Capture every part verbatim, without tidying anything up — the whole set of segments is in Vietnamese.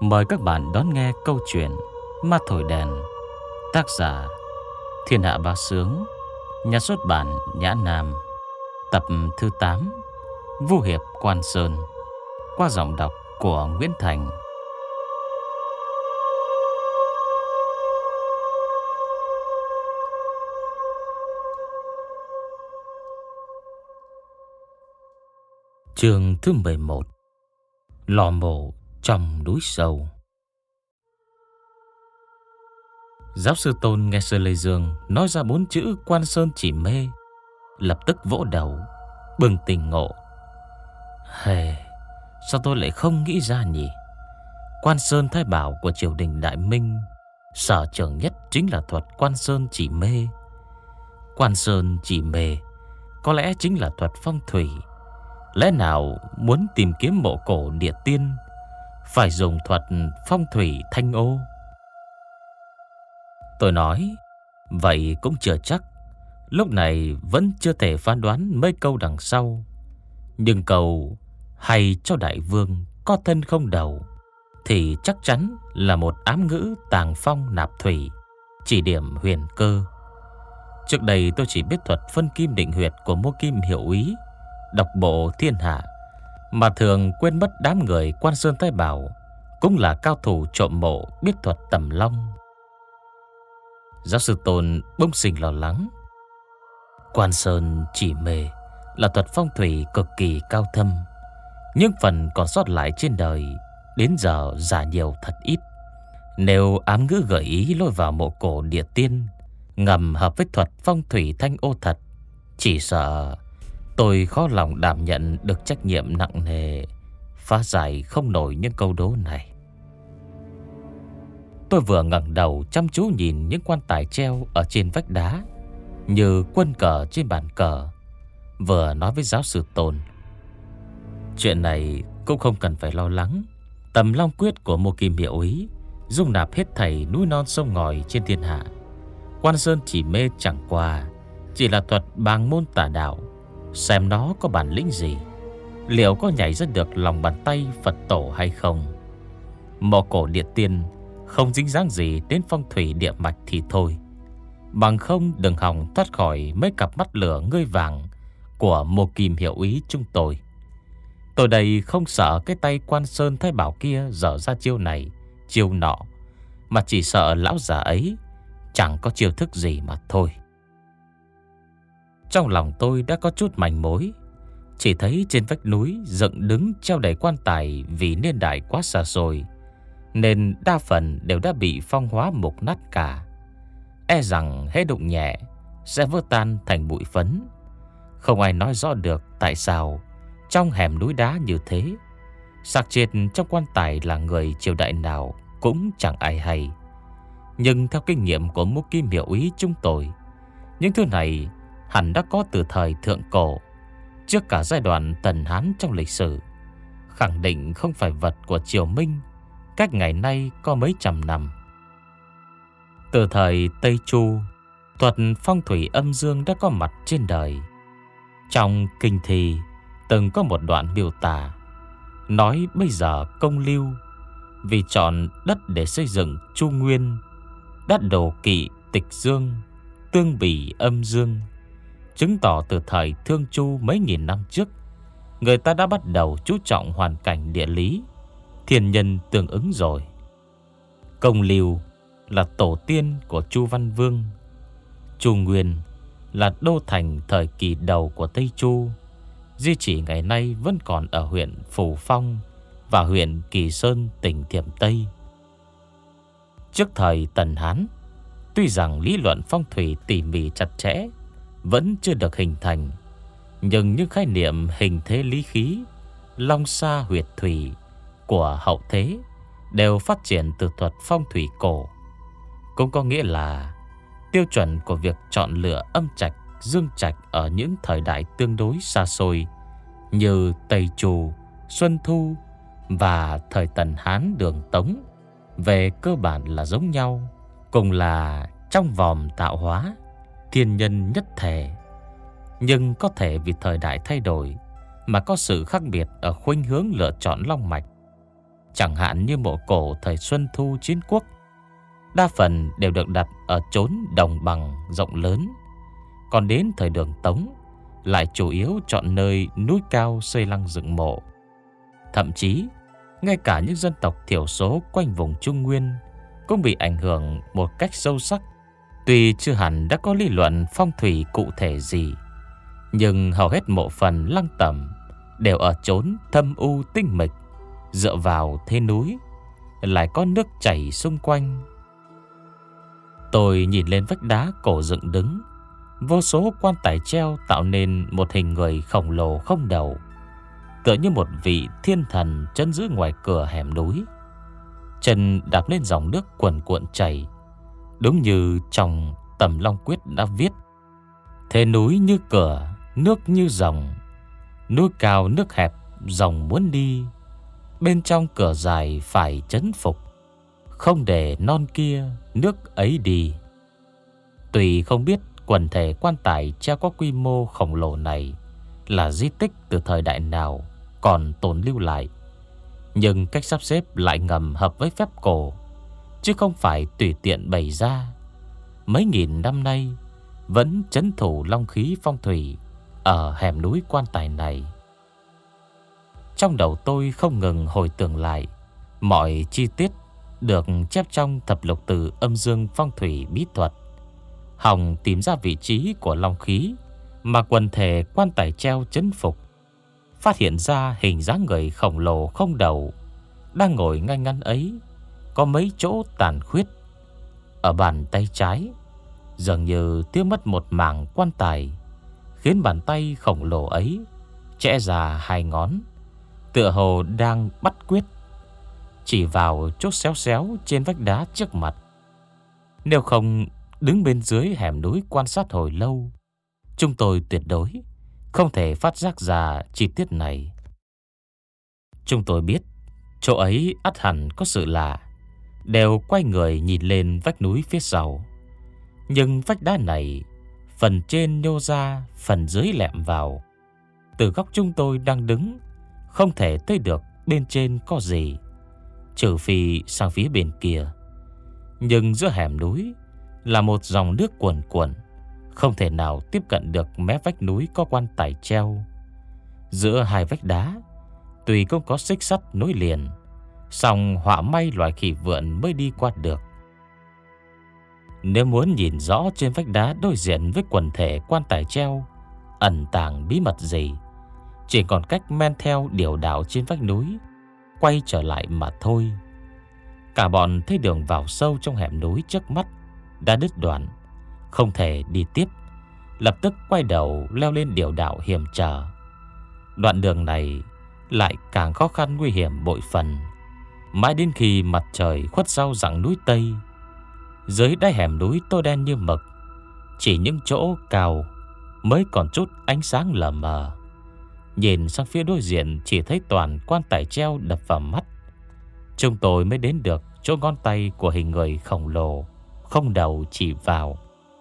Mời các bạn đón nghe câu chuyện Ma Thổi Đèn. Tác giả Thiên Hạ Bá Sướng, nhà xuất bản Nhã Nam. Tập thứ tám, Vu Hiệp Quan Sơn, qua giọng đọc của Nguyễn Thành. Chương thứ mười một. Lò mổ trong núi sâu. Giáo sư Tôn nghe Sơn Lê Dương nói ra bốn chữ Quan Sơn Chỉ Mê, lập tức vỗ đầu, bừng tỉnh ngộ. Hề, sao tôi lại không nghĩ ra nhỉ? Quan Sơn Thái Bảo của triều đình Đại Minh, sở trường nhất chính là thuật Quan Sơn Chỉ Mê. Quan Sơn Chỉ Mê có lẽ chính là thuật phong thủy. Lẽ nào muốn tìm kiếm mộ cổ địa tiên phải dùng thuật phong thủy thanh ô? Tôi nói, vậy cũng chưa chắc. Lúc này vẫn chưa thể phán đoán mấy câu đằng sau. Nhưng câu hay cho đại vương có thân không đầu thì chắc chắn là một ám ngữ tàng phong nạp thủy, chỉ điểm huyền cơ. Trước đây tôi chỉ biết thuật phân kim định huyệt của Mô Kim Hiệu Úy, độc bộ thiên hạ, mà thường quên mất đám người Quan Sơn Thái Bảo cũng là cao thủ trộm mộ biết thuật tầm long. Giáo sư Tôn bỗng sinh lo lắng. Quan Sơn Chỉ Mê là thuật phong thủy cực kỳ cao thâm, nhưng phần còn sót lại trên đời đến giờ giả nhiều thật ít. Nếu ám ngữ gợi ý lôi vào mộ cổ địa tiên ngầm hợp với thuật phong thủy thanh ô thật, chỉ sợ tôi khó lòng đảm nhận được trách nhiệm nặng nề phá giải không nổi những câu đố này. Tôi vừa ngẩng đầu chăm chú nhìn những quan tài treo ở trên vách đá như quân cờ trên bàn cờ, vừa nói với giáo sư Tôn. Chuyện này cũng không cần phải lo lắng. Tầm long quyết của Mô Kim Hiệu Úy dung nạp hết thảy núi non sông ngòi trên thiên hạ. Quan Sơn Chỉ Mê chẳng qua chỉ là thuật bàng môn tà đạo, xem nó có bản lĩnh gì, liệu có nhảy ra được lòng bàn tay Phật tổ hay không. Mộ cổ địa tiên không dính dáng gì đến phong thủy địa mạch thì thôi, bằng không đừng hòng thoát khỏi mấy cặp mắt lửa ngươi vàng của Mô Kim Hiệu Úy chúng tôi. Tôi đây không sợ cái tay Quan Sơn Thái Bảo kia dở ra chiêu này chiêu nọ, mà chỉ sợ lão già ấy chẳng có chiêu thức gì mà thôi. Trong lòng tôi đã có chút manh mối. Chỉ thấy trên vách núi dựng đứng treo đầy quan tài vì niên đại quá xa xôi, nên đa phần đều đã bị phong hóa mục nát cả. E rằng hễ đụng nhẹ sẽ vỡ tan thành bụi phấn. Không ai nói rõ được tại sao trong hẻm núi đá như thế, xác chết trong quan tài là người triều đại nào cũng chẳng ai hay. Nhưng theo kinh nghiệm của Mô Kim Hiệu Úy chúng tôi, những thứ này hẳn đã có từ thời thượng cổ, trước cả giai đoạn Tần Hán trong lịch sử. Khẳng định không phải vật của triều Minh, cách ngày nay có mấy trăm năm. Từ thời Tây Chu, thuật phong thủy âm dương đã có mặt trên đời. Trong kinh thi từng có một đoạn miêu tả, nói bây giờ Công Lưu vì chọn đất để xây dựng Chu Nguyên, đất đồ kỵ tịch dương, tương bỉ âm dương, chứng tỏ từ thời Thương Chu mấy nghìn năm trước, người ta đã bắt đầu chú trọng hoàn cảnh địa lý, thiên nhân tương ứng rồi. Công Lưu là tổ tiên của Chu Văn Vương. Chu Nguyên là đô thành thời kỳ đầu của Tây Chu, di chỉ ngày nay vẫn còn ở huyện Phủ Phong và huyện Kỳ Sơn, tỉnh Thiểm Tây. Trước thời Tần Hán, tuy rằng lý luận phong thủy tỉ mỉ chặt chẽ vẫn chưa được hình thành, nhưng những khái niệm hình thế lý khí, long sa huyệt thủy của hậu thế đều phát triển từ thuật phong thủy cổ. Cũng có nghĩa là tiêu chuẩn của việc chọn lựa âm trạch, dương trạch ở những thời đại tương đối xa xôi như Tây Chu, Xuân Thu và thời Tần Hán Đường Tống về cơ bản là giống nhau, cùng là trong vòng tạo hóa, thiên nhân nhất thể. Nhưng có thể vì thời đại thay đổi mà có sự khác biệt ở khuynh hướng lựa chọn long mạch. chẳng hạn như mộ cổ thời Xuân Thu Chiến Quốc, đa phần đều được đặt ở chốn đồng bằng rộng lớn. Còn đến thời Đường Tống lại chủ yếu chọn nơi núi cao xây lăng dựng mộ. Thậm chí ngay cả những dân tộc thiểu số quanh vùng Trung Nguyên cũng bị ảnh hưởng một cách sâu sắc. Tuy chưa hẳn đã có lý luận phong thủy cụ thể gì, nhưng hầu hết mộ phần lăng tẩm đều ở chốn thâm u tinh mịch, dựa vào thế núi, lại có nước chảy xung quanh. Tôi nhìn lên vách đá cổ dựng đứng, vô số quan tài treo tạo nên một hình người khổng lồ không đầu, tựa như một vị thiên thần chân giữ ngoài cửa hẻm núi. Chân đạp lên dòng nước cuồn cuộn chảy, đúng như trong Tầm Long Quyết đã viết: thế núi như cửa, nước như dòng, núi cao nước hẹp, dòng muốn đi, bên trong cửa dài phải trấn phục, không để non kia nước ấy đi. Tuy không biết quần thể quan tài treo có quy mô khổng lồ này là di tích từ thời đại nào còn tồn lưu lại, nhưng cách sắp xếp lại ngầm hợp với phép cổ, chứ không phải tùy tiện bày ra. Mấy nghìn năm nay vẫn trấn thủ long khí phong thủy ở hẻm núi quan tài này. Trong đầu tôi không ngừng hồi tưởng lại mọi chi tiết được chép trong thập lục từ âm dương phong thủy bí thuật, hòng tìm ra vị trí của long khí mà quần thể quan tài treo trấn phục. Phát hiện ra hình dáng người khổng lồ không đầu đang ngồi ngay ngắn ấy có mấy chỗ tàn khuyết. Ở bàn tay trái dường như thiếu mất một mảng quan tài, khiến bàn tay khổng lồ ấy chẽ ra hai ngón, tựa hồ đang bắt quyết, chỉ vào chỗ xéo xéo trên vách đá trước mặt. Nếu không đứng bên dưới hẻm núi quan sát hồi lâu, chúng tôi tuyệt đối không thể phát giác ra chi tiết này. Chúng tôi biết chỗ ấy ắt hẳn có sự lạ, đều quay người nhìn lên vách núi phía sau. Nhưng vách đá này, phần trên nhô ra, phần dưới lẹm vào. Từ góc chúng tôi đang đứng, không thể thấy được bên trên có gì, trừ phi sang phía bên kia. Nhưng giữa hẻm núi là một dòng nước cuồn cuộn, không thể nào tiếp cận được mé vách núi có quan tài treo. Giữa hai vách đá tuy không có xích sắt nối liền, song họa may loài khỉ vượn mới đi qua được. Nếu muốn nhìn rõ trên vách đá đối diện với quần thể quan tài treo ẩn tàng bí mật gì, chỉ còn cách men theo điểu đảo trên vách núi quay trở lại mà thôi. Cả bọn thấy đường vào sâu trong hẻm núi trước mắt đã đứt đoạn, không thể đi tiếp, lập tức quay đầu leo lên điểu đảo hiểm trở. Đoạn đường này lại càng khó khăn nguy hiểm bội phần, mãi đến khi mặt trời khuất sau rặng núi Tây. Dưới đáy hẻm núi tối đen như mực, chỉ những chỗ cao mới còn chút ánh sáng lờ mờ. Nhìn sang phía đối diện chỉ thấy toàn quan tài treo đập vào mắt. Chúng tôi mới đến được chỗ ngón tay của hình người khổng lồ không đầu chỉ vào.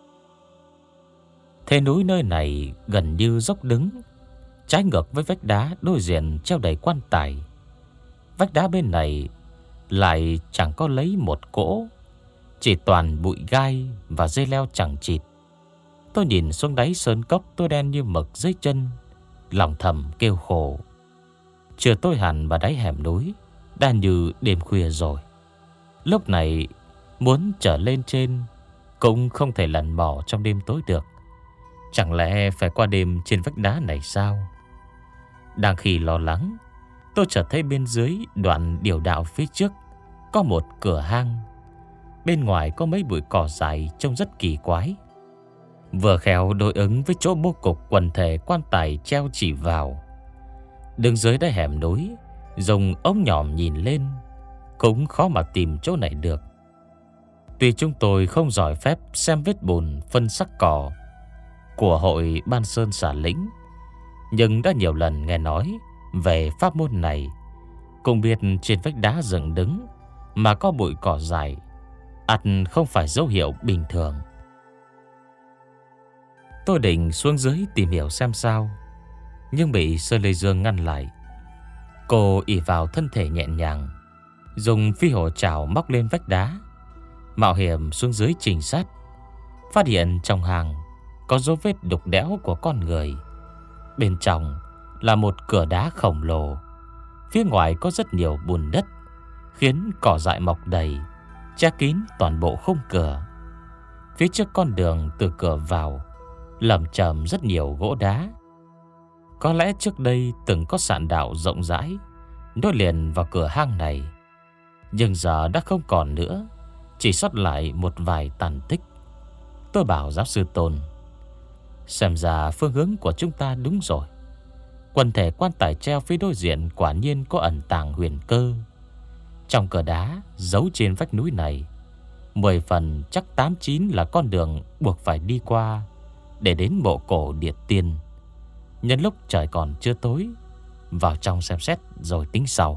Thế núi nơi này gần như dốc đứng, trái ngược với vách đá đối diện treo đầy quan tài. Vách đá bên này lại chẳng có lấy một cỗ, chỉ toàn bụi gai và dây leo chẳng chịt. Tôi nhìn xuống đáy sơn cốc tối đen như mực dưới chân, lòng thầm kêu khổ. Chưa tối hẳn vào đáy hẻm núi đã như đêm khuya rồi. Lúc này muốn trở lên trên cũng không thể lần mò trong đêm tối được. Chẳng lẽ phải qua đêm trên vách đá này sao? Đang khi lo lắng, tôi chợt thấy bên dưới đoạn điểu đạo phía trước có một cửa hang. Bên ngoài có mấy bụi cỏ dài trông rất kỳ quái, vừa khéo đối ứng với chỗ bố cục quần thể quan tài treo chỉ vào. Đứng dưới đáy hẻm núi, dùng ống nhòm nhìn lên cũng khó mà tìm chỗ này được. Tuy chúng tôi không giỏi phép xem vết bùn phân sắc cỏ của hội Ban Sơn Xà Lĩnh, nhưng đã nhiều lần nghe nói về pháp môn này, cũng biết trên vách đá dựng đứng mà có bụi cỏ dài, ắt không phải dấu hiệu bình thường. Tôi định xuống dưới tìm hiểu xem sao, nhưng bị Sơn Lê Dương ngăn lại. Cô ỷ vào thân thể nhẹ nhàng, dùng phi hổ chảo móc lên vách đá, mạo hiểm xuống dưới trình sát. Phát hiện trong hang có dấu vết đục đẽo của con người. Bên trong là một cửa đá khổng lồ. Phía ngoài có rất nhiều bùn đất, khiến cỏ dại mọc đầy, che kín toàn bộ khung cửa. Phía trước con đường từ cửa vào lởm chởm rất nhiều gỗ đá. Có lẽ trước đây từng có sạn đạo rộng rãi nối liền vào cửa hang này, nhưng giờ đã không còn nữa, chỉ sót lại một vài tàn tích. Tôi bảo giáo sư Tôn, xem ra phương hướng của chúng ta đúng rồi. Quần thể quan tài treo phía đối diện quả nhiên có ẩn tàng huyền cơ. Trong cửa đá giấu trên vách núi này, mười phần chắc tám chín là con đường buộc phải đi qua để đến mộ cổ Điệt Tiên. Nhân lúc trời còn chưa tối, vào trong xem xét rồi tính sau.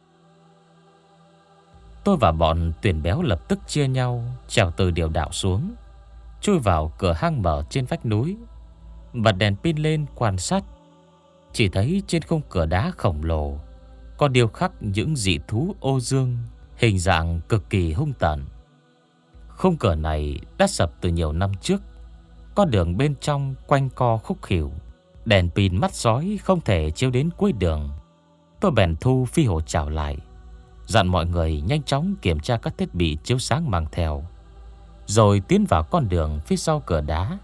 Tôi và bọn Tuyền Béo lập tức chia nhau trèo từ điều đạo xuống, chui vào cửa hang mở trên vách núi, bật đèn pin lên quan sát. Chỉ thấy trên khung cửa đá khổng lồ có điêu khắc những dị thú ô dương, hình dạng cực kỳ hung tợn. Khung cửa này đã sập từ nhiều năm trước. Con đường bên trong quanh co khúc khỉu, đèn pin mắt sói không thể chiếu đến cuối đường. Tôi bèn thu phi hổ chảo lại, dặn mọi người nhanh chóng kiểm tra các thiết bị chiếu sáng mang theo, rồi tiến vào con đường phía sau cửa đá.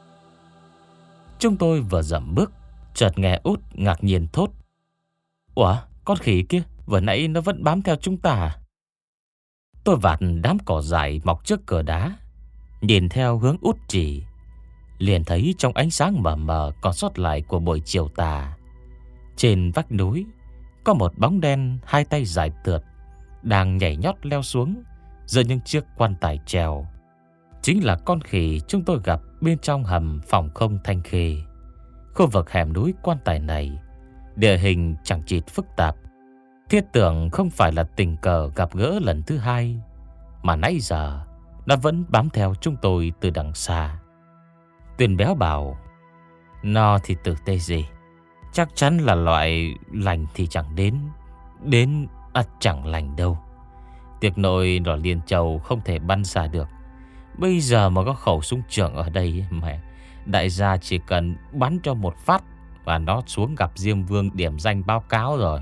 Chúng tôi vừa dậm bước, chợt nghe Út ngạc nhiên thốt: "Ủa, con khỉ kia vừa nãy nó vẫn bám theo chúng ta à?" Tôi vạt đám cỏ dại mọc trước cửa đá, nhìn theo hướng Út chỉ, liền thấy trong ánh sáng mờ mờ còn sót lại của buổi chiều tà, trên vách núi có một bóng đen hai tay dài tượt đang nhảy nhót leo xuống giữa những chiếc quan tài treo. Chính là con khỉ chúng tôi gặp bên trong hầm phòng không Thanh Khê. Khu vực hẻm núi quan tài này địa hình chẳng chịt phức tạp. Thiết tưởng không phải là tình cờ gặp gỡ lần thứ hai, mà nãy giờ nó vẫn bám theo chúng tôi từ đằng xa. Tuyền Béo bảo: "Nó thì tử tê gì, chắc chắn là loại lành thì chẳng đến, đến ắt chẳng lành đâu. Tiệc nội đỏ Liên Châu không thể bắn xa được. Bây giờ mà có khẩu súng trường ở đây, mẹ, đại gia chỉ cần bắn cho một phát và nó xuống gặp Diêm Vương điểm danh báo cáo rồi."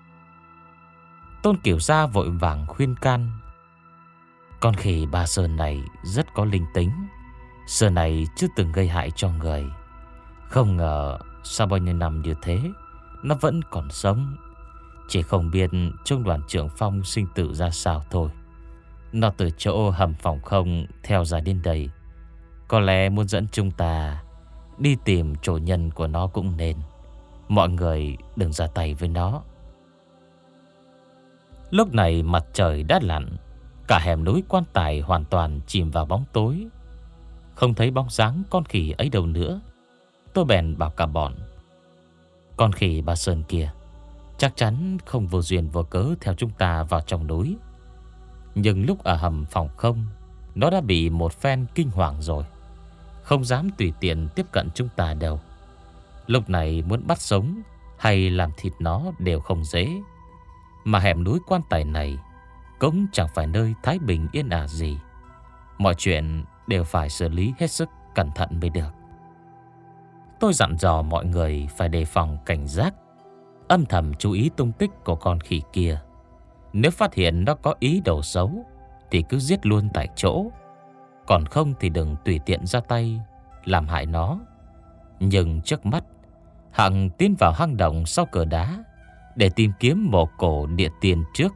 Tôn Kiểu Gia vội vàng khuyên can: "Con khỉ Ba Sơn này rất có linh tính. Xưa này chưa từng gây hại cho người. Không ngờ sau bao nhiêu năm như thế nó vẫn còn sống. Chỉ không biết trung đoàn trưởng Phong sinh tử ra sao thôi. Nó từ chỗ hầm phòng không theo ra đến đây, có lẽ muốn dẫn chúng ta đi tìm chủ nhân của nó cũng nên. Mọi người đừng ra tay với nó." Lúc này mặt trời đã lặn, cả hẻm núi quan tài hoàn toàn chìm vào bóng tối, không thấy bóng dáng con khỉ ấy đâu nữa. Tôi bèn bảo cả bọn: "Con khỉ Ba Sơn kia chắc chắn không vô duyên vô cớ theo chúng ta vào trong núi. Nhưng lúc ở hầm phòng không, nó đã bị một phen kinh hoàng rồi, không dám tùy tiện tiếp cận chúng ta đâu. Lúc này muốn bắt sống hay làm thịt nó đều không dễ. Mà hẻm núi quan tài này cũng chẳng phải nơi thái bình yên ả gì. Mọi chuyện đều phải xử lý hết sức cẩn thận mới được." Tôi dặn dò mọi người phải đề phòng cảnh giác, âm thầm chú ý tung tích của con khỉ kia. Nếu phát hiện nó có ý đồ xấu thì cứ giết luôn tại chỗ, còn không thì đừng tùy tiện ra tay làm hại nó. Nhưng trước mắt, Hằng tiến vào hang động sau cửa đá để tìm kiếm mộ cổ Địa Tiên trước.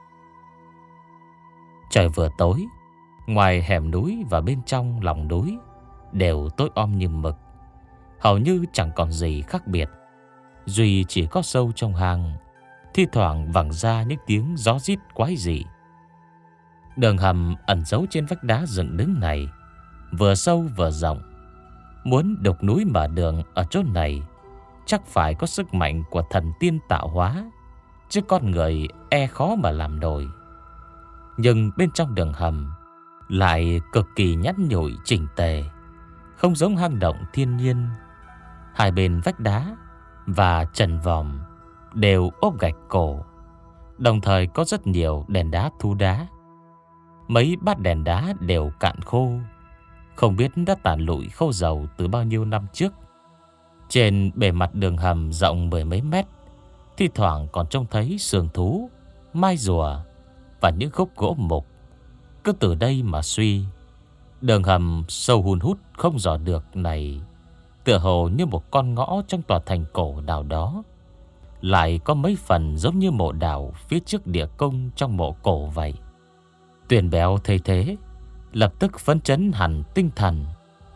Trời vừa tối, ngoài hẻm núi và bên trong lòng núi đều tối om như mực, hầu như chẳng còn gì khác biệt. Duy chỉ có sâu trong hang thi thoảng vẳng ra những tiếng gió rít quái dị. Đường hầm ẩn giấu trên vách đá dựng đứng này vừa sâu vừa rộng. Muốn đục núi mở đường ở chỗ này chắc phải có sức mạnh của thần tiên tạo hóa, chứ con người e khó mà làm nổi. Nhưng bên trong đường hầm lại cực kỳ nhẵn nhụi chỉnh tề, không giống hang động thiên nhiên. Hai bên vách đá và trần vòm đều ốp gạch cổ, Đồng thời có rất nhiều đèn đá thu đá. Mấy bát đèn đá đều cạn khô, không biết đã tàn lụi khô dầu từ bao nhiêu năm trước. Trên bề mặt đường hầm rộng mười mấy mét, thi thoảng còn trông thấy sườn thú, mai rùa và những khúc gỗ mục. Cứ từ đây mà suy, đường hầm sâu hun hút không dò được này tựa hồ như một con ngõ trong tòa thành cổ nào đó. Lại có mấy phần giống như mộ đào phía trước địa cung trong mộ cổ vậy. Tuyền Béo thấy thế, lập tức phấn chấn hẳn tinh thần.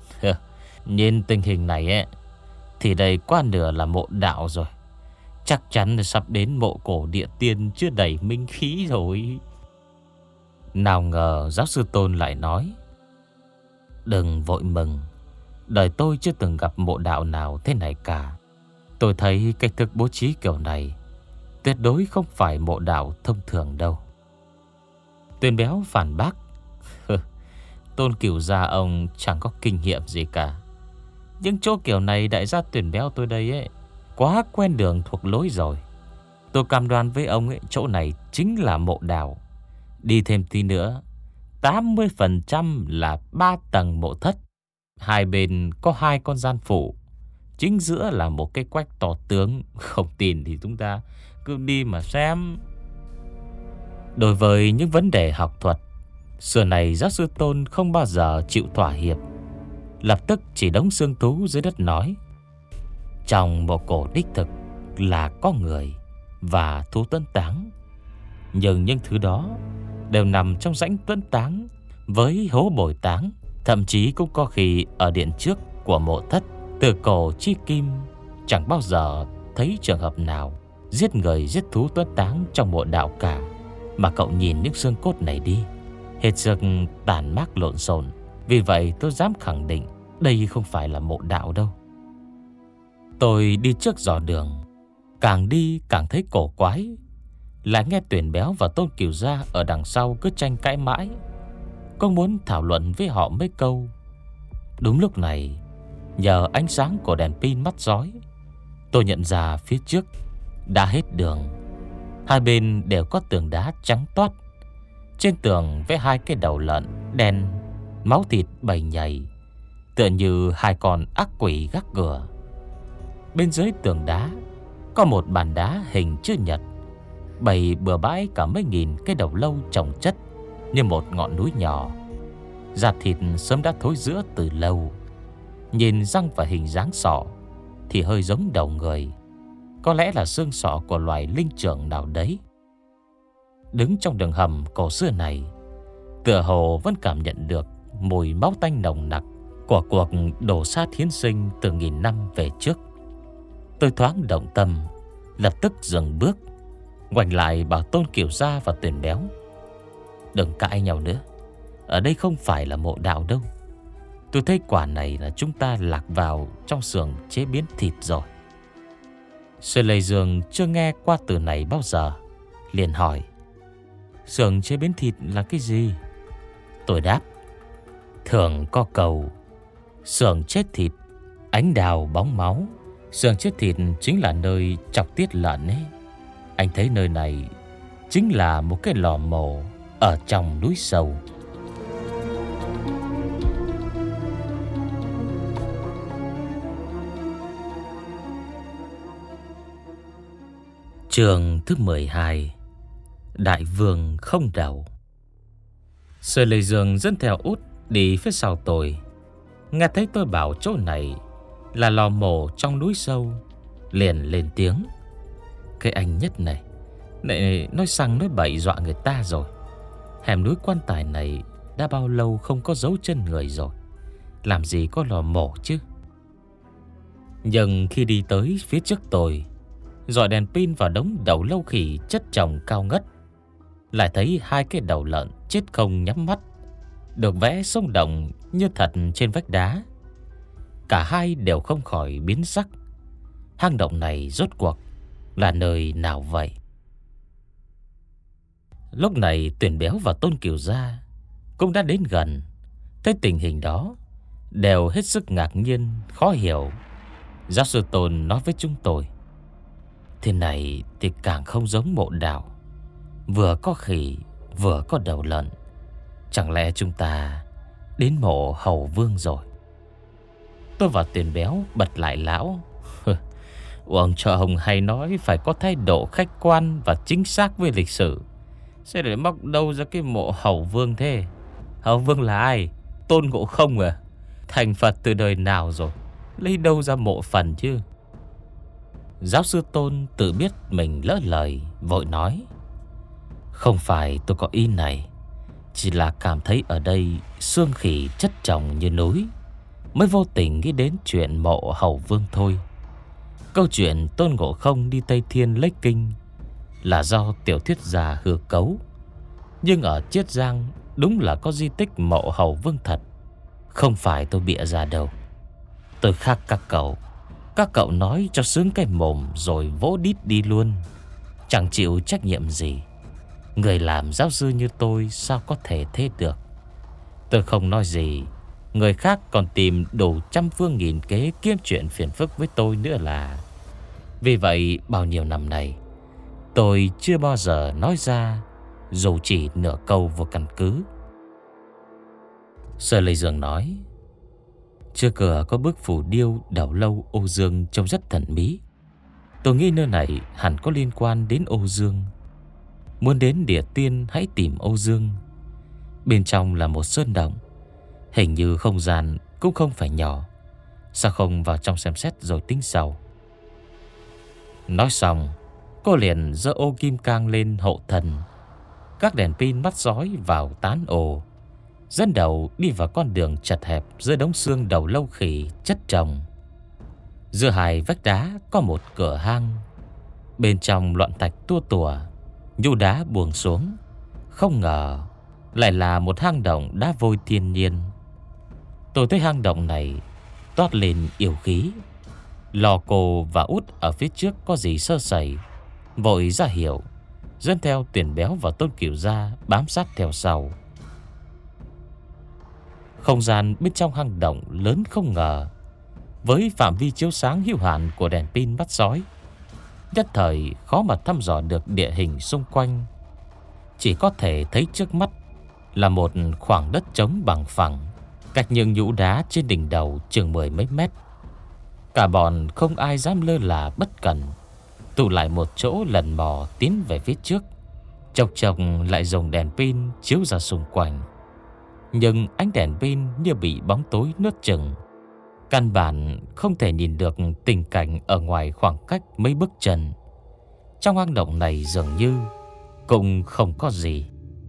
Nhìn tình hình này ấy, thì đây qua nửa là mộ đạo rồi. Chắc chắn là sắp đến mộ cổ địa tiên chưa đầy minh khí rồi. Nào ngờ giáo sư Tôn lại nói: đừng vội mừng, đời tôi chưa từng gặp mộ đạo nào thế này cả. Tôi thấy cách thức bố trí kiểu này tuyệt đối không phải mộ đạo thông thường đâu. Tuyền Béo phản bác: Tôn Cửu gia ông chẳng có kinh nghiệm gì cả. Những chỗ kiểu này đại gia Tuyền Béo tôi đây ấy quá quen đường thuộc lối rồi. Tôi cam đoan với ông ấy, chỗ này chính là mộ đạo. Đi thêm tí nữa, tám mươi phần trăm là ba tầng mộ thất. Hai bên có hai con gian phụ, chính giữa là một cái quách to tướng. Không tin thì chúng ta cứ đi mà xem. Đối với những vấn đề học thuật, xưa này giáo sư Tôn không bao giờ chịu thỏa hiệp. Lập tức chỉ đống xương thú dưới đất nói: trong mộ cổ đích thực là có người và thú tuấn táng, nhưng những thứ đó đều nằm trong rãnh tuấn táng với hố bồi táng. Thậm chí cũng có khi ở điện trước của mộ thất, từ cổ chí kim chẳng bao giờ thấy trường hợp nào giết người giết thú tuấn táng trong mộ đạo cả. Mà cậu nhìn những xương cốt này đi, hết sức tàn mác lộn xộn. Vì vậy tôi dám khẳng định đây không phải là mộ đạo đâu. Tôi đi trước dò đường, càng đi càng thấy cổ quái. Lại nghe Tuyền Béo và Tôn Cửu gia ở đằng sau cứ tranh cãi mãi. Có muốn thảo luận với họ mấy câu. Đúng lúc này, nhờ ánh sáng của đèn pin mắt rói, tôi nhận ra phía trước đã hết đường. Hai bên đều có tường đá trắng toát. Trên tường vẽ hai cái đầu lợn đen, máu thịt bầy nhầy, tựa như hai con ác quỷ gác cửa. Bên dưới tường đá có một bàn đá hình chữ nhật, bày bừa bãi cả mấy nghìn cái đầu lâu chồng chất như một ngọn núi nhỏ. Da thịt sớm đã thối rữa từ lâu. Nhìn răng và hình dáng sọ thì hơi giống đầu người, có lẽ là xương sọ của loài linh trưởng nào đấy. Đứng trong đường hầm cổ xưa này, tựa hồ vẫn cảm nhận được mùi máu tanh nồng nặc của cuộc đổ sát hiến sinh từ nghìn năm về trước. Tôi thoáng động tâm, lập tức dừng bước, ngoảnh lại bảo Tôn Cửu gia và Tuyền Béo: đừng cãi nhau nữa, ở đây không phải là mộ đạo đâu. Tôi thấy quả này là chúng ta lạc vào trong xưởng chế biến thịt rồi. Sư Lê Dương chưa nghe qua từ này bao giờ, liền hỏi: xưởng chế biến thịt là cái gì? Tôi đáp: thường có cầu xưởng chết thịt, ánh đào bóng máu. Xưởng chết thịt chính là nơi chọc tiết lợn ấy. Anh thấy nơi này chính là một cái lò mổ ở trong núi sâu. Chương thứ mười hai: Đại vương không đầu. Sư Lê Dương dẫn theo Út đi phía sau tôi. Nghe thấy tôi bảo chỗ này là lò mổ trong núi sâu, liền lên tiếng: cái anh Nhất này lại nói xăng nói bậy dọa người ta rồi. Hẻm núi Quan Tài này đã bao lâu không có dấu chân người rồi, làm gì có lò mổ chứ. Nhưng khi đi tới phía trước tôi, dọi đèn pin vào đống đầu lâu khỉ chất chồng cao ngất, lại thấy hai cái đầu lợn chết không nhắm mắt, được vẽ sống động như thật trên vách đá. Cả hai đều không khỏi biến sắc. Hang động này rốt cuộc là nơi nào vậy? Lúc này Tuyền Béo và Tôn Cửu gia cũng đã đến gần. Thấy tình hình đó, đều hết sức ngạc nhiên, khó hiểu. Giáo sư Tôn nói với chúng tôi: thế này thì càng không giống mộ đạo. vừa có khỉ, vừa có đầu lợn. Chẳng lẽ chúng ta đến mộ Hầu Vương rồi? Tôi và Tiền Béo bật lại lão. Ông cho ông hay nói phải có thái độ khách quan và chính xác với lịch sử. Sẽ để móc đâu ra cái mộ Hầu Vương thế? Hầu Vương là ai? Tôn Ngộ Không à? Thành Phật từ đời nào rồi? Lấy đâu ra mộ phần chứ? Giáo sư Tôn tự biết mình lỡ lời, vội nói: không phải tôi có ý này, chỉ là cảm thấy ở đây xương khỉ chất chồng như núi, mới vô tình nghĩ đến chuyện mộ Hầu Vương thôi. Câu chuyện Tôn Ngộ Không đi Tây Thiên lấy kinh là do tiểu thuyết gia hư cấu, nhưng ở Chiết Giang đúng là có di tích mộ Hầu Vương thật, không phải tôi bịa ra đâu. Tôi khác các cậu. Các cậu nói cho sướng cái mồm rồi vỗ đít đi luôn, chẳng chịu trách nhiệm gì. Người làm giáo sư như tôi sao có thể thế được? Tôi không nói gì, người khác còn tìm đủ trăm phương nghìn kế kiếm chuyện phiền phức với tôi nữa là. Vì vậy bao nhiêu năm nay tôi chưa bao giờ nói ra dù chỉ nửa câu vô căn cứ. Sở Lê Dương nói: trước cửa có bức phù điêu đầu lâu Âu Dương trông rất thần bí. Tôi nghĩ nơi này hẳn có liên quan đến Âu Dương. Muốn đến địa tiên hãy tìm Âu Dương. Bên trong là một sơn động, hình như không gian cũng không phải nhỏ. Sao không vào trong xem xét rồi tính sau? Nói xong, cô liền giơ ô kim cang lên hộ thần. Các đèn pin mắt dõi vào tán ô, dẫn đầu đi vào con đường chật hẹp giữa đống xương đầu lâu khỉ chất chồng. Giữa hai vách đá có một cửa hang, bên trong loạn thạch tua tủa, nhu đá buông xuống. Không ngờ lại là một hang động đá vôi thiên nhiên. Tôi thấy hang động này toát lên yêu khí. Lò Cô và Út ở phía trước có gì sơ sẩy, vội ra hiệu, dẫn theo Tiền Béo và Tôn Cửu Gia bám sát theo sau. Không gian bên trong hang động lớn không ngờ, với phạm vi chiếu sáng hữu hạn của đèn pin bắt sói, nhất thời khó mà thăm dò được địa hình xung quanh. Chỉ có thể thấy trước mắt là một khoảng đất trống bằng phẳng, cách những nhũ đá trên đỉnh đầu chừng mười mấy mét. Cả bọn không ai dám lơ là bất cẩn, tụ lại một chỗ lần mò tiến về phía trước. Chộc chộc lại dùng đèn pin chiếu ra xung quanh, nhưng ánh đèn pin như bị bóng tối nuốt chửng, căn bản không thể nhìn được tình cảnh ở ngoài khoảng cách mấy bước chân. Trong hang động này dường như cũng không có gì.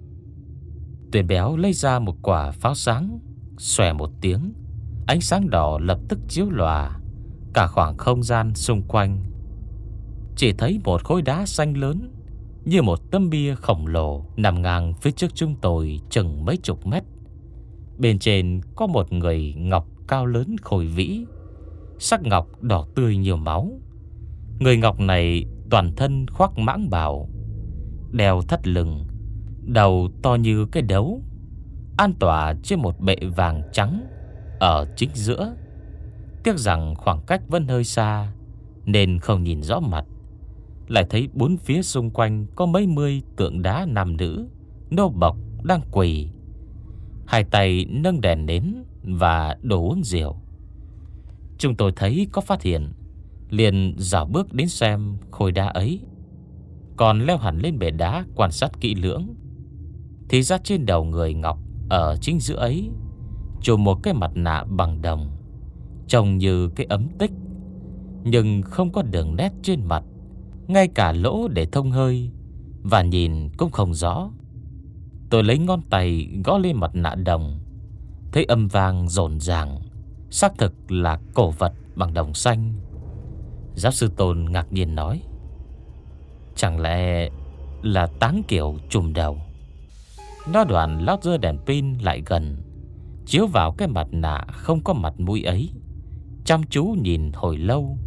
Tiền Béo lấy ra một quả pháo sáng, xòe một tiếng, ánh sáng đỏ lập tức chiếu lòa cả khoảng không gian xung quanh. Chỉ thấy một khối đá xanh lớn như một tấm bia khổng lồ nằm ngang phía trước chúng tôi chừng mấy chục mét. Bên trên có một người ngọc cao lớn khôi vĩ, sắc ngọc đỏ tươi nhiều máu. Người ngọc này toàn thân khoác mãng bào, đeo thắt lưng, đầu to như cái đấu, an tọa trên một bệ vàng trắng ở chính giữa. Tiếc rằng khoảng cách vẫn hơi xa nên không nhìn rõ mặt. Lại thấy bốn phía xung quanh có mấy mươi tượng đá nam nữ nô bộc đang quỳ, hai tay nâng đèn nến và đồ uống rượu. Chúng tôi thấy có phát hiện, liền dạo bước đến xem khối đá ấy. Còn leo hẳn lên bệ đá quan sát kỹ lưỡng, thì ra trên đầu người ngọc ở chính giữa ấy trùm một cái mặt nạ bằng đồng, trông như cái ấm tích, nhưng không có đường nét trên mặt, ngay cả lỗ để thông hơi, và nhìn cũng không rõ. Tôi lấy ngón tay gõ lên mặt nạ đồng, thấy âm vang rộn ràng, xác thực là cổ vật bằng đồng xanh. Giáo sư Tôn ngạc nhiên nói: chẳng lẽ là táng kiểu trùm đầu? Nó đoạn lót dơ đèn pin lại gần, chiếu vào cái mặt nạ không có mặt mũi ấy, chăm chú nhìn hồi lâu.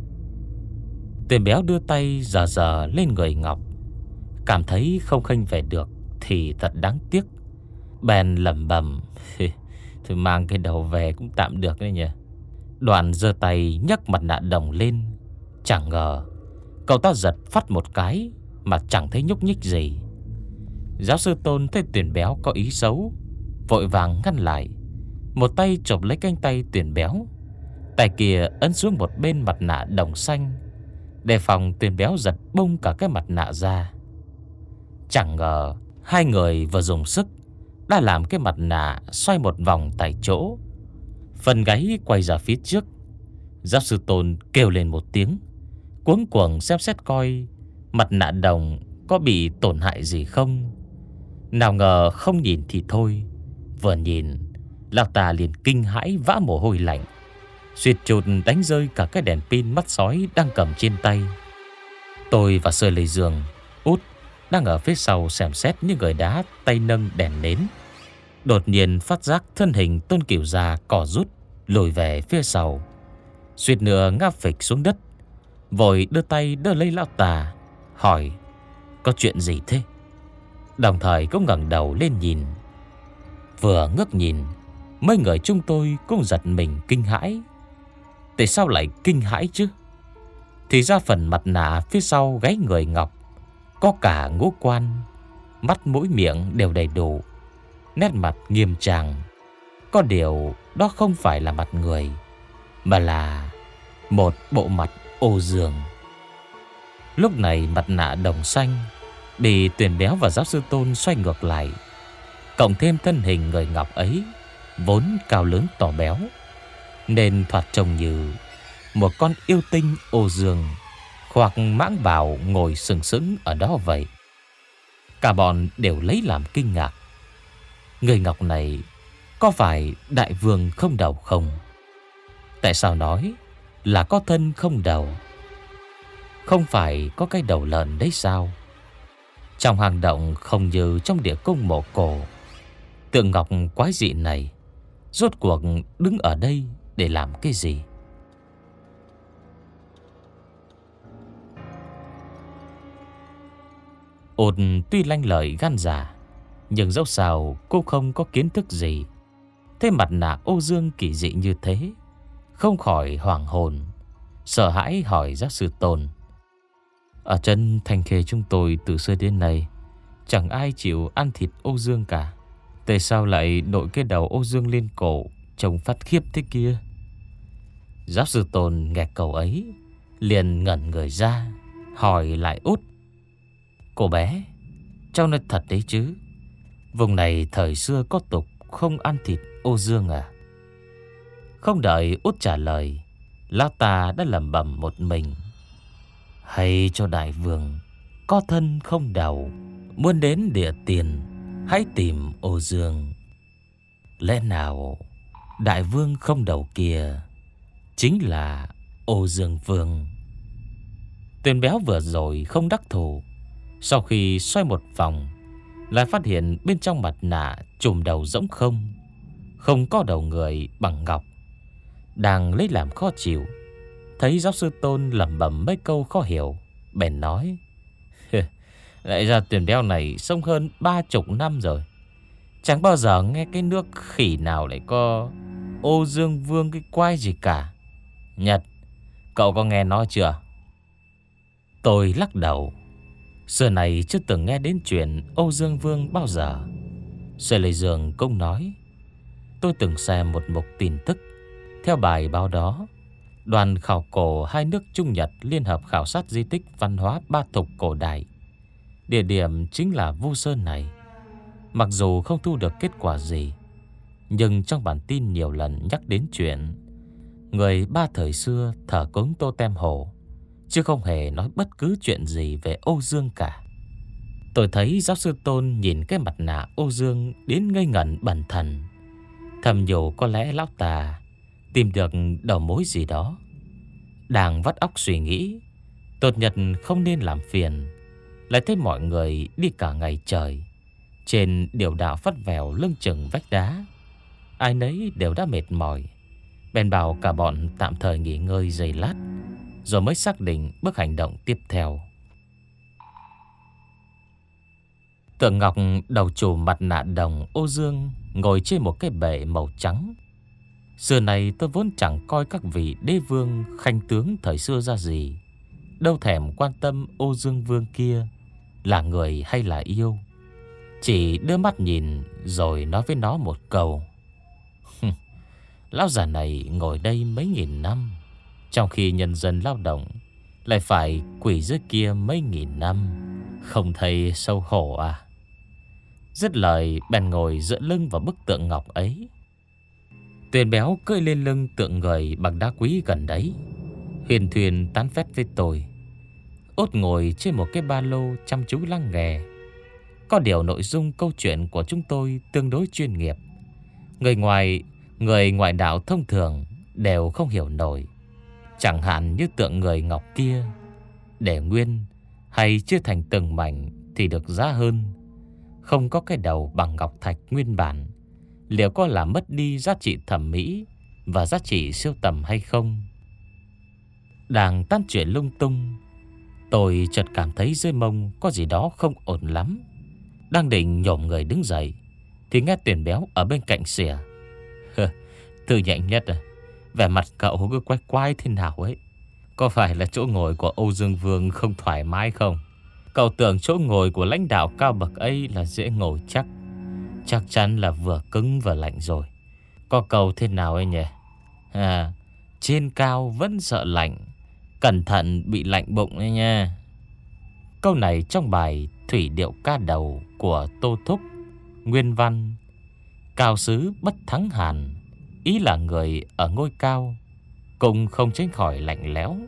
Tiền Béo đưa tay dờ dờ lên người ngọc, cảm thấy không khênh về được thì thật đáng tiếc, bèn lẩm bẩm: thì mang cái đầu về cũng tạm được đấy nhỉ. Đoàn giơ tay nhấc mặt nạ đồng lên. Chẳng ngờ cậu ta giật phát một cái mà chẳng thấy nhúc nhích gì. Giáo sư Tôn thấy Tuyền Béo có ý xấu, vội vàng ngăn lại, một tay chộp lấy cánh tay Tuyền Béo, tay kia ấn xuống một bên mặt nạ đồng xanh, đề phòng Tuyền Béo giật bung cả cái mặt nạ ra. Chẳng ngờ hai người vừa dùng sức đã làm cái mặt nạ xoay một vòng tại chỗ, phần gáy quay ra phía trước. Giáo sư Tôn kêu lên một tiếng, cuống cuồng xem xét coi mặt nạ đồng có bị tổn hại gì không. Nào ngờ không nhìn thì thôi, vừa nhìn lão ta liền kinh hãi vã mồ hôi lạnh, suýt chút đánh rơi cả cái đèn pin mắt sói đang cầm trên tay. Tôi và Sơ Lê Dương, Út đang ở phía sau xem xét những người đá tay nâng đèn nến, đột nhiên phát giác thân hình Tôn Cửu Gia cò rút lùi về phía sau, suýt nữa ngã phịch xuống đất. Vội đưa tay đỡ lấy lão ta, hỏi có chuyện gì thế, đồng thời cũng ngẩng đầu lên nhìn. Vừa ngước nhìn, mấy người chúng tôi cũng giật mình kinh hãi. Tại sao lại kinh hãi chứ? Thì ra phần mặt nạ phía sau gáy người ngọc có cả ngũ quan, mắt mũi miệng đều đầy đủ, nét mặt nghiêm trang. Có điều đó không phải là mặt người, mà là một bộ mặt ô dương. Lúc này mặt nạ đồng xanh bị Tuyền Béo và giáo sư Tôn xoay ngược lại, cộng thêm thân hình người ngọc ấy vốn cao lớn to béo, nên thoạt trông như một con yêu tinh ô dương hoặc mãng bào ngồi sừng sững ở đó vậy. Cả bọn đều lấy làm kinh ngạc. Người ngọc này có phải đại vương không đầu không? Tại sao nói là có thân không đầu? Không phải có cái đầu lợn đấy sao? Trong hang động không như trong địa cung mộ cổ, tượng ngọc quái dị này rốt cuộc đứng ở đây để làm cái gì? Ôn tuy lanh lợi gan dạ, nhưng dẫu sao cô không có kiến thức gì. Thế mặt nạ ô dương kỳ dị như thế, không khỏi hoảng hồn, sợ hãi hỏi giáo sư Tôn. Ở chân Thanh Khê chúng tôi từ xưa đến nay chẳng ai chịu ăn thịt ô dương cả. Tại sao lại đội cái đầu ô dương lên cổ, trông phát khiếp thế kia? Giáo sư Tôn nghe câu ấy liền ngẩn người ra, hỏi lại Út. Cô bé, cháu nói thật đấy chứ? Vùng này thời xưa có tục không ăn thịt ô dương à? Không đợi Út trả lời, lão ta đã lẩm bẩm một mình. Hay cho đại vương có thân không đầu, muốn đến địa tiền hãy tìm ô dương. Lẽ nào đại vương không đầu kia chính là ô dương vương? Tuyền Béo vừa rồi không đắc thủ, sau khi xoay một vòng lại phát hiện bên trong mặt nạ trùm đầu rỗng không, không có đầu người bằng ngọc. Đang lấy làm khó chịu, thấy giáo sư Tôn lẩm bẩm mấy câu khó hiểu, bèn nói. Lại ra Tuyền Béo này sống hơn ba chục năm rồi, chẳng bao giờ nghe cái nước khỉ nào lại có ô dương vương cái quái gì cả. Nhật, cậu có nghe nói chưa? Tôi lắc đầu. Xưa này chưa từng nghe đến chuyện ô dương vương bao giờ. Sê Lê Dương cũng nói. Tôi từng xem một mục tin tức. Theo bài báo đó, đoàn khảo cổ hai nước Trung Nhật liên hợp khảo sát di tích văn hóa ba thục cổ đại. Địa điểm chính là Vu Sơn này. Mặc dù không thu được kết quả gì, nhưng trong bản tin nhiều lần nhắc đến chuyện người ba thời xưa thờ cúng Tô Tem Hổ, chứ không hề nói bất cứ chuyện gì về ô dương cả. Tôi thấy giáo sư Tôn nhìn cái mặt nạ ô dương đến ngây ngẩn bần thần, thầm nhủ có lẽ lão ta tìm được đầu mối gì đó. Đang vắt óc suy nghĩ, Tột Nhật không nên làm phiền, lại thấy mọi người đi cả ngày trời trên điểu đạo phất vèo lưng chừng vách đá. Ai nấy đều đã mệt mỏi, bèn bảo cả bọn tạm thời nghỉ ngơi giây lát, rồi mới xác định bước hành động tiếp theo. Tượng ngọc đầu chủ mặt nạ đồng ô dương ngồi trên một cái bệ màu trắng. Xưa này tôi vốn chẳng coi các vị đế vương khanh tướng thời xưa ra gì, đâu thèm quan tâm ô dương vương kia là người hay là yêu. chỉ đưa mắt nhìn rồi nói với nó một câu. Lão già này ngồi đây mấy nghìn năm, trong khi nhân dân lao động lại phải quỳ dưới kia mấy nghìn năm, không thấy xấu hổ à? Dứt lời bèn ngồi dựa lưng vào bức tượng ngọc ấy. Tuyền béo cưỡi lên lưng tượng người bằng đá quý gần đấy, huyền thuyền tán phét với tôi. Út ngồi trên một cái ba lô chăm chú lắng nghe. Có điều nội dung câu chuyện của chúng tôi tương đối chuyên nghiệp. Người ngoài Người ngoại đạo thông thường đều không hiểu nổi. Chẳng hạn như tượng người ngọc kia, để nguyên hay chia thành từng mảnh thì được giá hơn. Không có cái đầu bằng ngọc thạch nguyên bản, liệu có làm mất đi giá trị thẩm mỹ và giá trị siêu tầm hay không? Đang tán chuyện lung tung, tôi chợt cảm thấy dưới mông có gì đó không ổn lắm. Đang định nhổm người đứng dậy thì nghe Tuyền béo ở bên cạnh xỉa. Thư nhạnh nhất à, vẻ mặt cậu cứ quái quái thế nào ấy. Có phải là chỗ ngồi của Âu Dương Vương không thoải mái không? Cậu tưởng chỗ ngồi của lãnh đạo cao bậc ấy là dễ ngồi chắc. Chắc chắn là vừa cứng vừa lạnh rồi. Có câu thế nào ấy nhỉ? À, trên cao vẫn sợ lạnh, cẩn thận bị lạnh bụng ấy nha. Câu này trong bài Thủy Điệu Ca Đầu của Tô Thúc, nguyên văn cao sứ bất thắng hàn, ý là người ở ngôi cao cũng không tránh khỏi lạnh lẽo.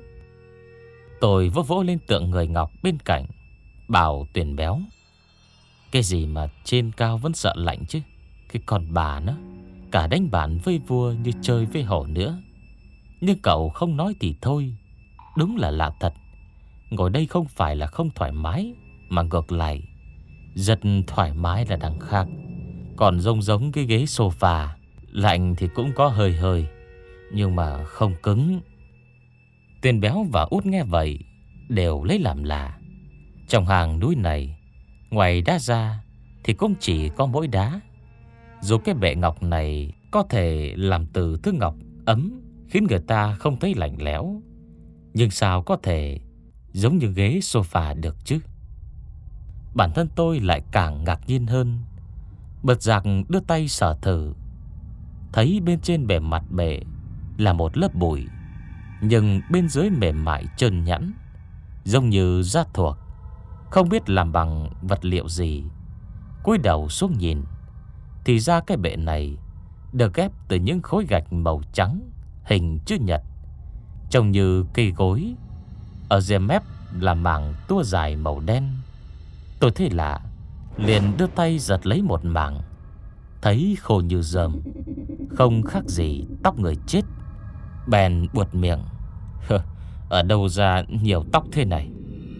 Tôi vỗ vỗ lên tượng người ngọc bên cạnh, bảo Tuyền béo: cái gì mà trên cao vẫn sợ lạnh chứ? Cái con bà nó cả đánh bạn với vua như chơi với hổ nữa. Nhưng cậu không nói thì thôi, đúng là lạ thật. Ngồi đây không phải là không thoải mái, mà ngược lại rất thoải mái là đằng khác. Còn giống giống cái ghế sofa, lạnh thì cũng có hơi hơi, nhưng mà không cứng. Tuyền béo và Út nghe vậy đều lấy làm lạ. Trong hàng núi này, ngoài đá ra thì cũng chỉ có mỗi đá. Dù cái bệ ngọc này có thể làm từ thứ ngọc ấm, khiến người ta không thấy lạnh lẽo, nhưng sao có thể giống như ghế sofa được chứ? Bản thân tôi lại càng ngạc nhiên hơn. Bật giặc đưa tay sờ thử, thấy bên trên bề mặt bệ là một lớp bụi, nhưng bên dưới mềm mại trơn nhẵn, giống như da thuộc, không biết làm bằng vật liệu gì. Cúi đầu xuống nhìn, thì ra cái bệ này được ghép từ những khối gạch màu trắng hình chữ nhật, trông như cây gối. Ở rìa mép là mảng tua dài màu đen. Tôi thấy lạ, liền đưa tay giật lấy một mảng, thấy khô như rơm, không khác gì tóc người chết. Bèn buột miệng: ở đâu ra nhiều tóc thế này?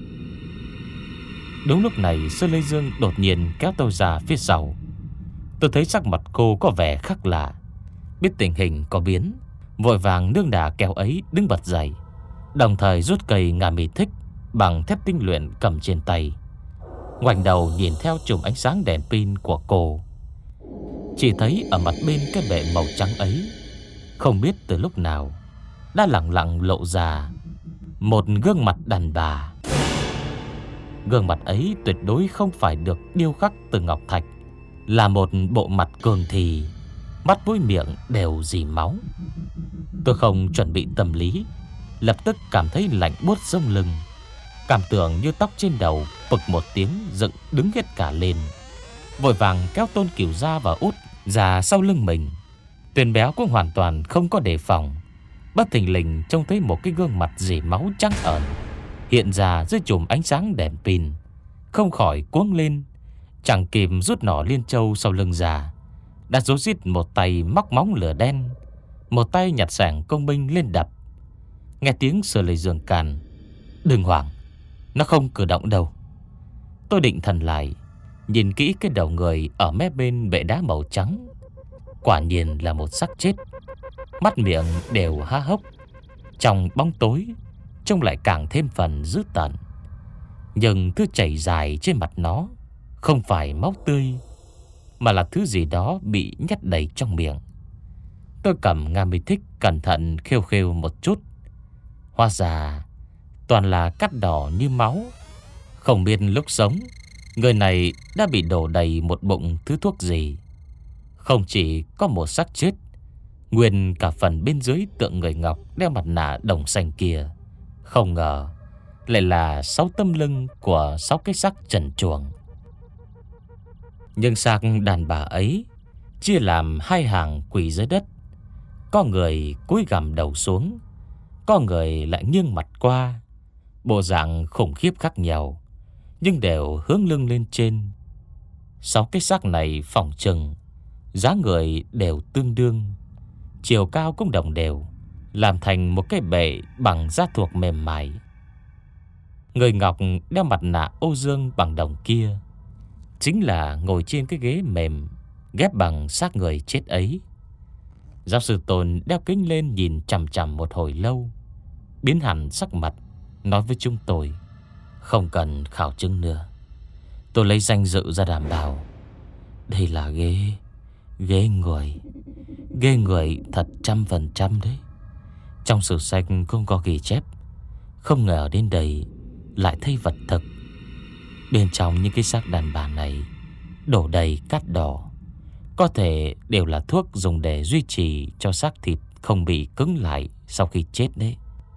Đúng lúc này Sơn Lê Dương đột nhiên kéo tôi ra phía sau. Tôi thấy sắc mặt cô có vẻ khác lạ, biết tình hình có biến, vội vàng nương đà kéo ấy đứng bật dậy, đồng thời rút cây ngà mì thích bằng thép tinh luyện cầm trên tay, ngoảnh đầu nhìn theo chùm ánh sáng đèn pin của cô. Chỉ thấy ở mặt bên cái bệ màu trắng ấy, không biết từ lúc nào đã lặng lặng lộ ra một gương mặt đàn bà. Gương mặt ấy tuyệt đối không phải được điêu khắc từ ngọc thạch, là một bộ mặt cường thì, mắt mũi miệng đều dì máu. Tôi không chuẩn bị tâm lý, lập tức cảm thấy lạnh buốt sống lưng, cảm tưởng như tóc trên đầu bực một tiếng dựng đứng hết cả lên. Vội vàng kéo Tôn Cửu Gia và Út ra sau lưng mình. Tuyền béo cũng hoàn toàn không có đề phòng, bất thình lình trông thấy một cái gương mặt dì máu trắng ẩn hiện ra dưới chùm ánh sáng đèn pin, không khỏi cuống lên. Chẳng kịp rút nỏ liên châu sau lưng ra, đã rối rít một tay móc móng lửa đen, một tay nhặt sảng công binh lên đập. Nghe tiếng Sở Lệ Dương càn: đừng hoảng, nó không cử động đâu. Tôi định thần lại, nhìn kỹ cái đầu người ở mép bên bệ đá màu trắng. Quả nhiên là một xác chết, mắt miệng đều há hốc, trong bóng tối trông lại càng thêm phần dữ tợn. Nhưng thứ chảy dài trên mặt nó không phải máu tươi, mà là thứ gì đó bị nhét đầy trong miệng. Tôi cầm ngà mì thích cẩn thận khêu khêu một chút, hóa ra toàn là cát đỏ như máu. Không biết lúc sống Người này đã bị đổ đầy một bụng thứ thuốc gì. Không chỉ có một xác chết, nguyên cả phần bên dưới tượng người ngọc đeo mặt nạ đồng xanh kia, không ngờ lại là sáu tấm lưng của sáu cái xác trần truồng. Nhưng xác đàn bà ấy chia làm hai hàng quỳ dưới đất. Có người cúi gằm đầu xuống, có người lại nghiêng mặt qua. Bộ dạng khủng khiếp khác nhau, nhưng đều hướng lưng lên trên. Sáu cái xác này phỏng chừng dáng người đều tương đương, chiều cao cũng đồng đều, làm thành một cái bệ bằng da thuộc mềm mại. Người ngọc đeo mặt nạ Âu Dương bằng đồng kia chính là ngồi trên cái ghế mềm ghép bằng xác người chết ấy. Giáo sư Tôn đeo kính lên nhìn chằm chằm một hồi lâu, biến hẳn sắc mặt, nói với chúng tôi: "Không cần khảo chứng nữa. Tôi lấy danh dự ra đảm bảo. Đây là ghế Ghế người Ghế người thật trăm phần trăm đấy. Trong sử sách không có ghi chép. Không ngờ đến đây lại thấy vật thực. Bên trong những cái xác đàn bà này đổ đầy cát đỏ, có thể đều là thuốc dùng để duy trì cho xác thịt không bị cứng lại sau khi chết đấy."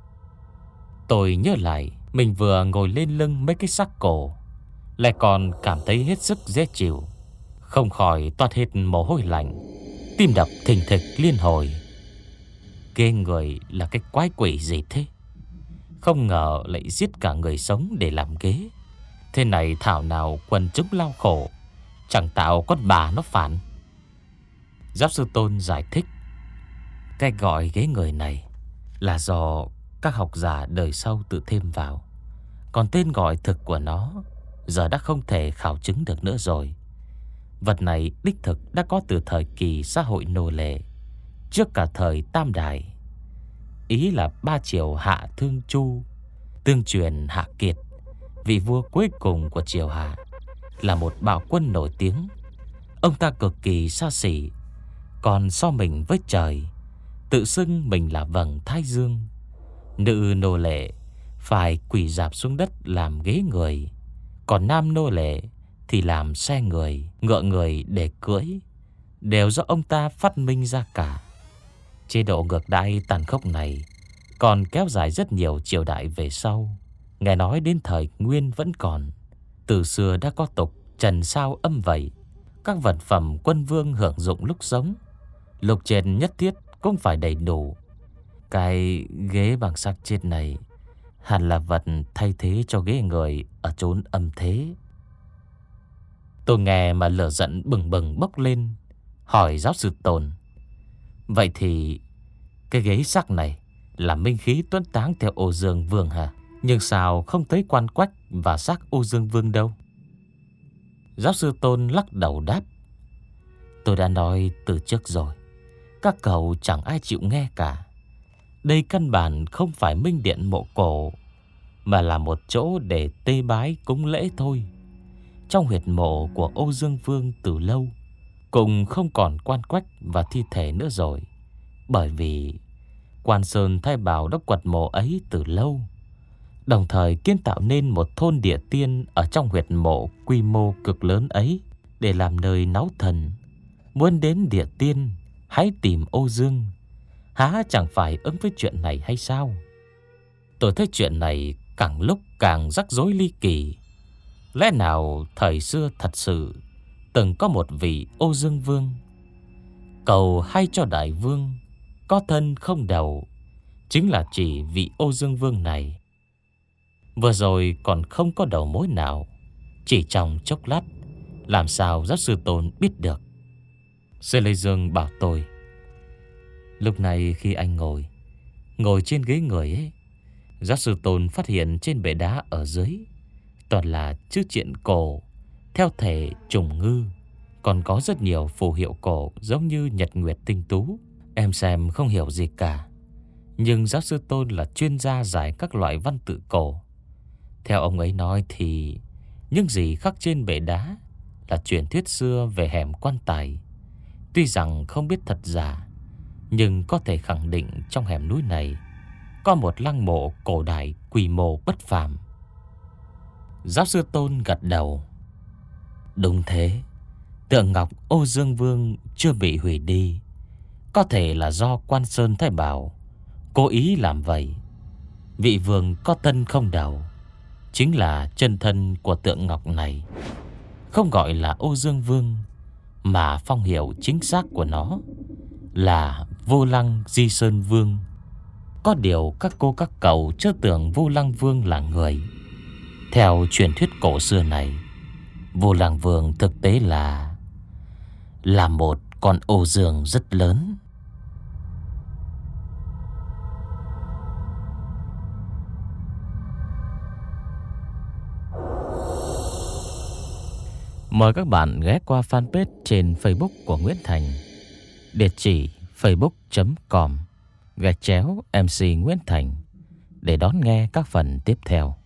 Tôi nhớ lại mình vừa ngồi lên lưng mấy cái xác cổ, lại còn cảm thấy hết sức dễ chịu, không khỏi toát hết mồ hôi lạnh, tim đập thình thịch liên hồi. Ghê người là cái quái quỷ gì thế? Không ngờ lại giết cả người sống để làm ghế. Thế này thảo nào quần chúng lao khổ, chẳng tạo con bà nó phản. Giáo sư Tôn giải thích: cái gọi ghế người này là do các học giả đời sau tự thêm vào, còn tên gọi thực của nó giờ đã không thể khảo chứng được nữa rồi. Vật này đích thực đã có từ thời kỳ xã hội nô lệ, trước cả thời Tam Đại. Ý là ba triều Hạ Thương Chu, tương truyền Hạ Kiệt, vị vua cuối cùng của triều Hạ, là một bạo quân nổi tiếng. Ông ta cực kỳ xa xỉ, còn so mình với trời, tự xưng mình là vầng thái dương. Nữ nô lệ phải quỳ rạp xuống đất làm ghế người, còn nam nô lệ thì làm xe người, ngựa người để cưỡi, đều do ông ta phát minh ra cả. Chế độ ngược đãi tàn khốc này còn kéo dài rất nhiều triều đại về sau. Nghe nói đến thời Nguyên vẫn còn. Từ xưa đã có tục trần sao âm vậy. Các vật phẩm quân vương hưởng dụng lúc sống, lúc trên nhất thiết cũng phải đầy đủ. Cái ghế bằng xác chết này hẳn là vật thay thế cho ghế người ở chốn âm thế. Tôi nghe mà lửa giận bừng bừng bốc lên, hỏi giáo sư Tôn: vậy thì cái ghế xác này là minh khí tuấn táng theo Ô Dương Vương hả? Nhưng sao không thấy quan quách và xác Ô Dương Vương đâu? Giáo sư Tôn lắc đầu đáp: tôi đã nói từ trước rồi, các cậu chẳng ai chịu nghe cả. Đây căn bản không phải minh điện mộ cổ, mà là một chỗ để tê bái cúng lễ thôi. Trong huyệt mộ của Ô Dương Vương từ lâu cũng không còn quan quách và thi thể nữa rồi, bởi vì Quan Sơn thay bảo đã quật mộ ấy từ lâu, đồng thời kiến tạo nên một thôn địa tiên ở trong huyệt mộ quy mô cực lớn ấy để làm nơi náu thần. Muốn đến địa tiên hãy tìm Ô Dương, há chẳng phải ứng với chuyện này hay sao? Tôi thấy chuyện này càng lúc càng rắc rối ly kỳ. Lẽ nào thời xưa thật sự từng có một vị Ô Dương Vương? Cầu hay cho đại vương có thân không đầu, chính là chỉ vị Ô Dương Vương này. Vừa rồi còn không có đầu mối nào, chỉ trong chốc lát làm sao giáo sư Tôn biết được? Sư Lê Dương bảo tôi: lúc này khi anh ngồi Ngồi trên ghế người ấy, giáo sư Tôn phát hiện trên bệ đá ở dưới toàn là chữ triện cổ theo thể trùng ngư, còn có rất nhiều phù hiệu cổ giống như nhật nguyệt tinh tú. Em xem không hiểu gì cả, nhưng giáo sư Tôn là chuyên gia giải các loại văn tự cổ. Theo ông ấy nói thì những gì khắc trên bệ đá là truyền thuyết xưa về hẻm quan tài. Tuy rằng không biết thật giả, nhưng có thể khẳng định trong hẻm núi này có một lăng mộ cổ đại quy mô bất phàm. Giáo sư Tôn gật đầu: Đúng thế, tượng ngọc Ô Dương Vương chưa bị hủy đi, có thể là do Quan Sơn Thái Bảo cố ý làm vậy. Vị vương có thân không đầu chính là chân thân của tượng ngọc này, không gọi là Ô Dương Vương, mà phong hiệu chính xác của nó là Vô Lăng Di Sơn Vương. Có điều các cô các cậu chớ tưởng Vô Lăng Vương là người. Theo truyền thuyết cổ xưa này, Vô Lăng Vương thực tế là Là một con ô dương rất lớn. Mời các bạn ghé qua fanpage trên Facebook của Nguyễn Thành, địa chỉ facebook.com gạch chéo MC Nguyễn Thành để đón nghe các phần tiếp theo.